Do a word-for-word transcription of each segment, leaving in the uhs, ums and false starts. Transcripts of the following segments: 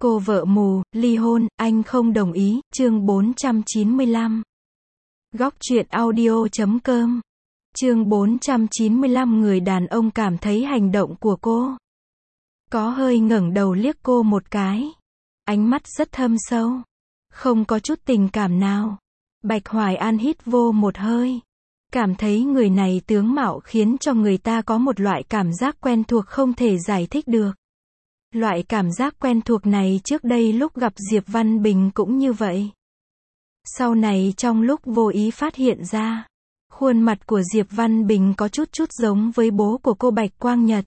Cô vợ mù, ly hôn, anh không đồng ý, chương bốn trăm chín mươi lăm. Góc truyện audio chấm com. Chương bốn trăm chín mươi lăm. Người đàn ông cảm thấy hành động của cô có hơi ngẩng đầu liếc cô một cái. Ánh mắt rất thâm sâu, không có chút tình cảm nào. Bạch Hoài An hít vô một hơi, cảm thấy người này tướng mạo khiến cho người ta có một loại cảm giác quen thuộc không thể giải thích được. Loại cảm giác quen thuộc này trước đây lúc gặp Diệp Văn Bình cũng như vậy. Sau này trong lúc vô ý phát hiện ra, khuôn mặt của Diệp Văn Bình có chút chút giống với bố của cô Bạch Quang Nhật.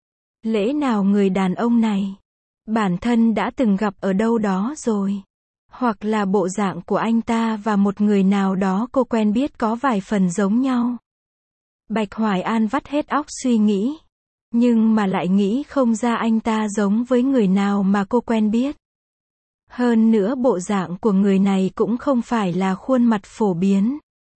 Lẽ nào người đàn ông này, bản thân đã từng gặp ở đâu đó rồi? Hoặc là bộ dạng của anh ta và một người nào đó cô quen biết có vài phần giống nhau? Bạch Hoài An vắt hết óc suy nghĩ, nhưng mà lại nghĩ không ra anh ta giống với người nào mà cô quen biết. Hơn nữa bộ dạng của người này cũng không phải là khuôn mặt phổ biến.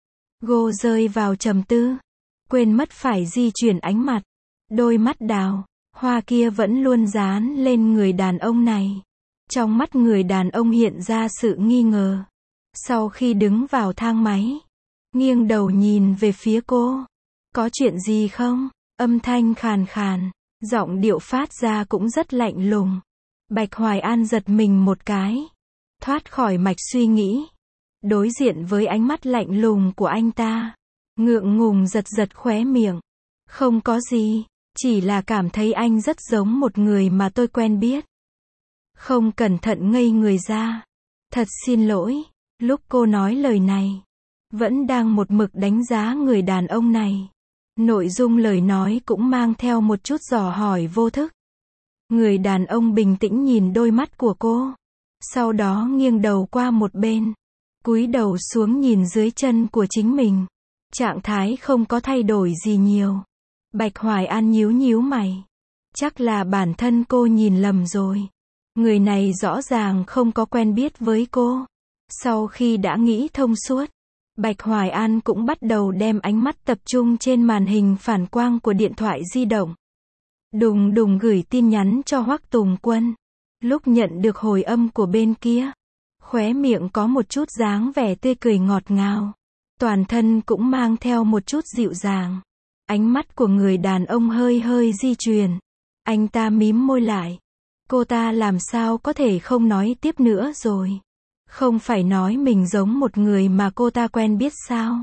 Cô rơi vào trầm tư, quên mất phải di chuyển ánh mặt. Đôi mắt đào hoa kia vẫn luôn dán lên người đàn ông này. Trong mắt người đàn ông hiện ra sự nghi ngờ. Sau khi đứng vào thang máy, nghiêng đầu nhìn về phía cô. Có chuyện gì không? Âm thanh khàn khàn, giọng điệu phát ra cũng rất lạnh lùng. Bạch Hoài An giật mình một cái, thoát khỏi mạch suy nghĩ. Đối diện với ánh mắt lạnh lùng của anh ta, ngượng ngùng giật giật khóe miệng. Không có gì, chỉ là cảm thấy anh rất giống một người mà tôi quen biết. Không cẩn thận ngây người ra. Thật xin lỗi. Lúc cô nói lời này, vẫn đang một mực đánh giá người đàn ông này. Nội dung lời nói cũng mang theo một chút dò hỏi vô thức. Người đàn ông bình tĩnh nhìn đôi mắt của cô, sau đó nghiêng đầu qua một bên, cúi đầu xuống nhìn dưới chân của chính mình. Trạng thái không có thay đổi gì nhiều. Bạch Hoài An nhíu nhíu mày. Chắc là bản thân cô nhìn lầm rồi. Người này rõ ràng không có quen biết với cô. Sau khi đã nghĩ thông suốt, Bạch Hoài An cũng bắt đầu đem ánh mắt tập trung trên màn hình phản quang của điện thoại di động. Đùng đùng gửi tin nhắn cho Hoắc Tùng Quân. Lúc nhận được hồi âm của bên kia, khóe miệng có một chút dáng vẻ tươi cười ngọt ngào. Toàn thân cũng mang theo một chút dịu dàng. Ánh mắt của người đàn ông hơi hơi di chuyển. Anh ta mím môi lại. Cô ta làm sao có thể không nói tiếp nữa rồi. Không phải nói mình giống một người mà cô ta quen biết sao?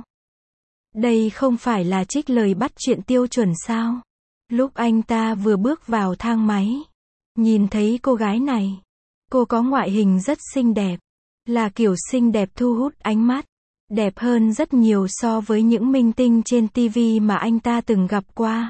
Đây không phải là trích lời bắt chuyện tiêu chuẩn sao? Lúc anh ta vừa bước vào thang máy, nhìn thấy cô gái này. Cô có ngoại hình rất xinh đẹp. Là kiểu xinh đẹp thu hút ánh mắt. Đẹp hơn rất nhiều so với những minh tinh trên ti vi mà anh ta từng gặp qua.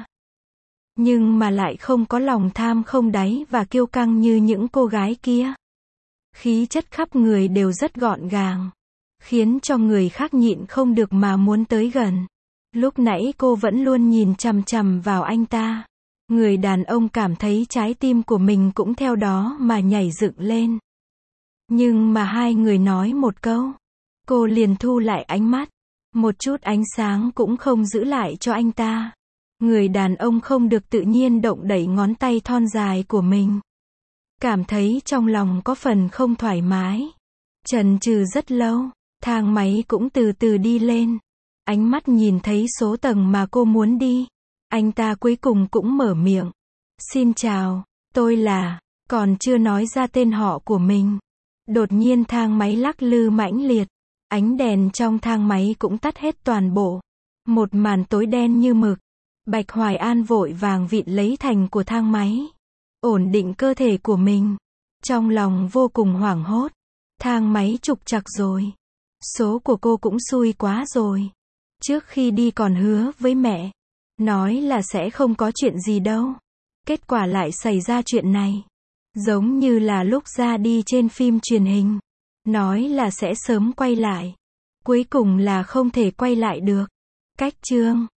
Nhưng mà lại không có lòng tham không đáy và kiêu căng như những cô gái kia. Khí chất khắp người đều rất gọn gàng, khiến cho người khác nhịn không được mà muốn tới gần. Lúc nãy cô vẫn luôn nhìn chằm chằm vào anh ta. Người đàn ông cảm thấy trái tim của mình cũng theo đó mà nhảy dựng lên. Nhưng mà hai người nói một câu, cô liền thu lại ánh mắt. Một chút ánh sáng cũng không giữ lại cho anh ta. Người đàn ông không được tự nhiên động đẩy ngón tay thon dài của mình. Cảm thấy trong lòng có phần không thoải mái. Chần chừ rất lâu, thang máy cũng từ từ đi lên. Ánh mắt nhìn thấy số tầng mà cô muốn đi. Anh ta cuối cùng cũng mở miệng. Xin chào, tôi là, còn chưa nói ra tên họ của mình. Đột nhiên thang máy lắc lư mãnh liệt. Ánh đèn trong thang máy cũng tắt hết toàn bộ. Một màn tối đen như mực. Bạch Hoài An vội vàng vịn lấy thành của thang máy, ổn định cơ thể của mình. Trong lòng vô cùng hoảng hốt. Thang máy trục trặc rồi. Số của cô cũng xui quá rồi. Trước khi đi còn hứa với mẹ, nói là sẽ không có chuyện gì đâu. Kết quả lại xảy ra chuyện này. Giống như là lúc ra đi trên phim truyền hình, nói là sẽ sớm quay lại. Cuối cùng là không thể quay lại được. Cách chương